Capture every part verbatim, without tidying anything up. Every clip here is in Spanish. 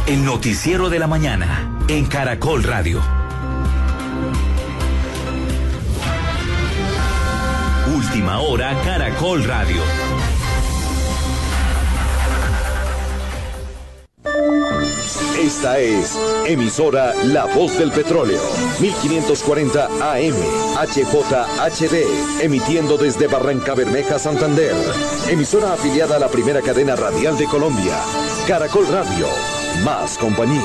El noticiero de la mañana en Caracol Radio. Última hora Caracol Radio. Esta es emisora La Voz del Petróleo, mil quinientos cuarenta A M, H J H D, emitiendo desde Barranca Bermeja, Santander. Emisora afiliada a la primera cadena radial de Colombia, Caracol Radio, más compañía.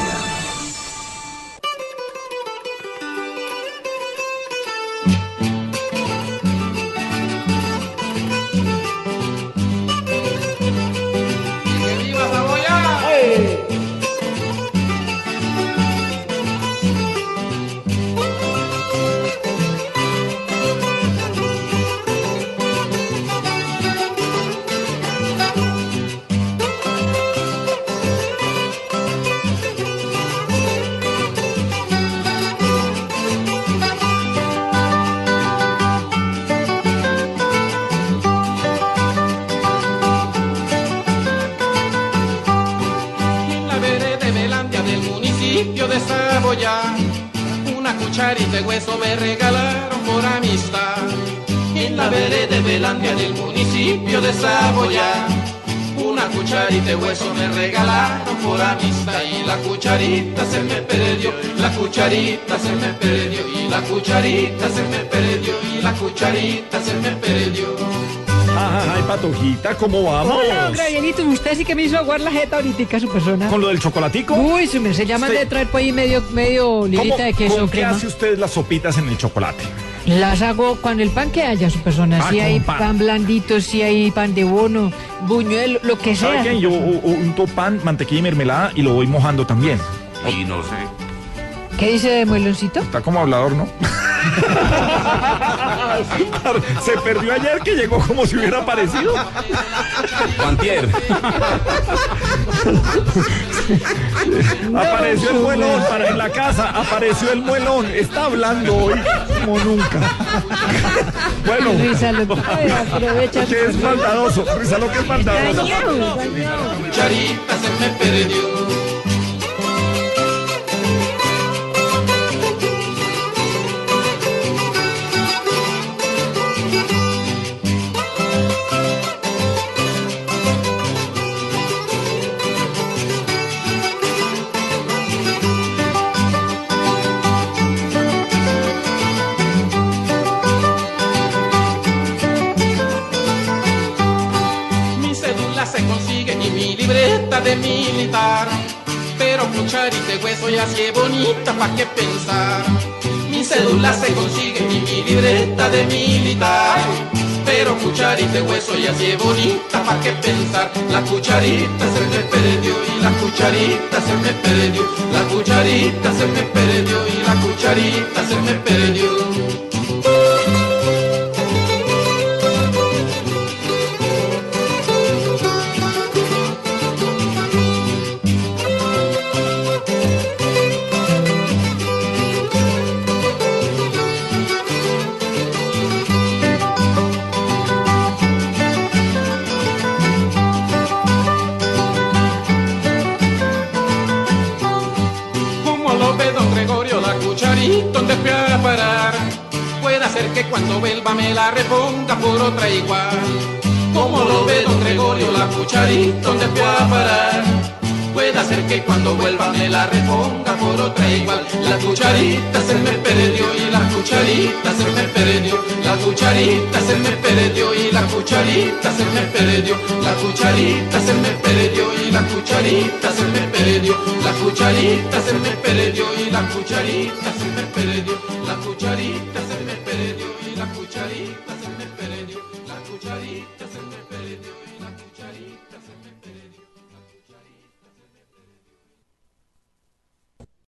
Cucharita de hueso me regalaron por amistad. En la vereda de Belandia del municipio de Saboya, una cucharita de hueso me regalaron por amistad. Y la cucharita se me perdió, la cucharita se me perdió, y la cucharita se me perdió, y la cucharita se me perdió. Ay, Patojita, ¿cómo vamos? Hola, hombre, bienito. Usted sí que me hizo aguar la jeta ahorita, su persona. ¿Con lo del chocolatico? Uy, se me se llama Usted... de traer por ahí medio, medio librita de queso. ¿Cómo qué crema. hace usted las sopitas en el chocolate? Las hago con el pan que haya, su persona. Ah, si hay pan. pan blandito, si hay pan de bono, buñuelo, lo que sea. ¿Sabe qué? Yo unto pan, mantequilla y mermelada y lo voy mojando también. Y no sé. ¿Qué dice de mueloncito? Está como hablador, ¿no? Se perdió ayer que llegó como si hubiera aparecido. Juantier. No, Apareció el muelón para en la casa, apareció el muelón, está hablando hoy como nunca. Bueno, Risa lo que aprovecha. que es maldadoso, risa lo que es maldadoso. Cucharita se me perdió. Se consigue y mi libreta de militar, pero cucharita de hueso ya sí es bonita, pa' qué pensar. Mi cédula se consigue y mi libreta de militar, pero cucharita de hueso ya sí es bonita, pa' qué pensar. La cucharita se me perdió y la cucharita se me perdió, la cucharita se me perdió y la cucharita se me perdió. ¿Dónde fui a parar? Puede ser que cuando vuelva me la reponga por otra igual. Como lo ve don Gregorio, la cucharita, ¿dónde fui a parar? Puede ser que cuando vuelva me la reponga por otra igual. La cucharita se me perdió y la cucharita se me perdió. La cucharita se me perdió y la cucharita se me perdió. La cucharita se me perdió y la cucharita se me perdió. La cucharita se me perdió y la cucharita se me perdió. La cucharita se me perdió y la cucharita se me perdió. La cucharita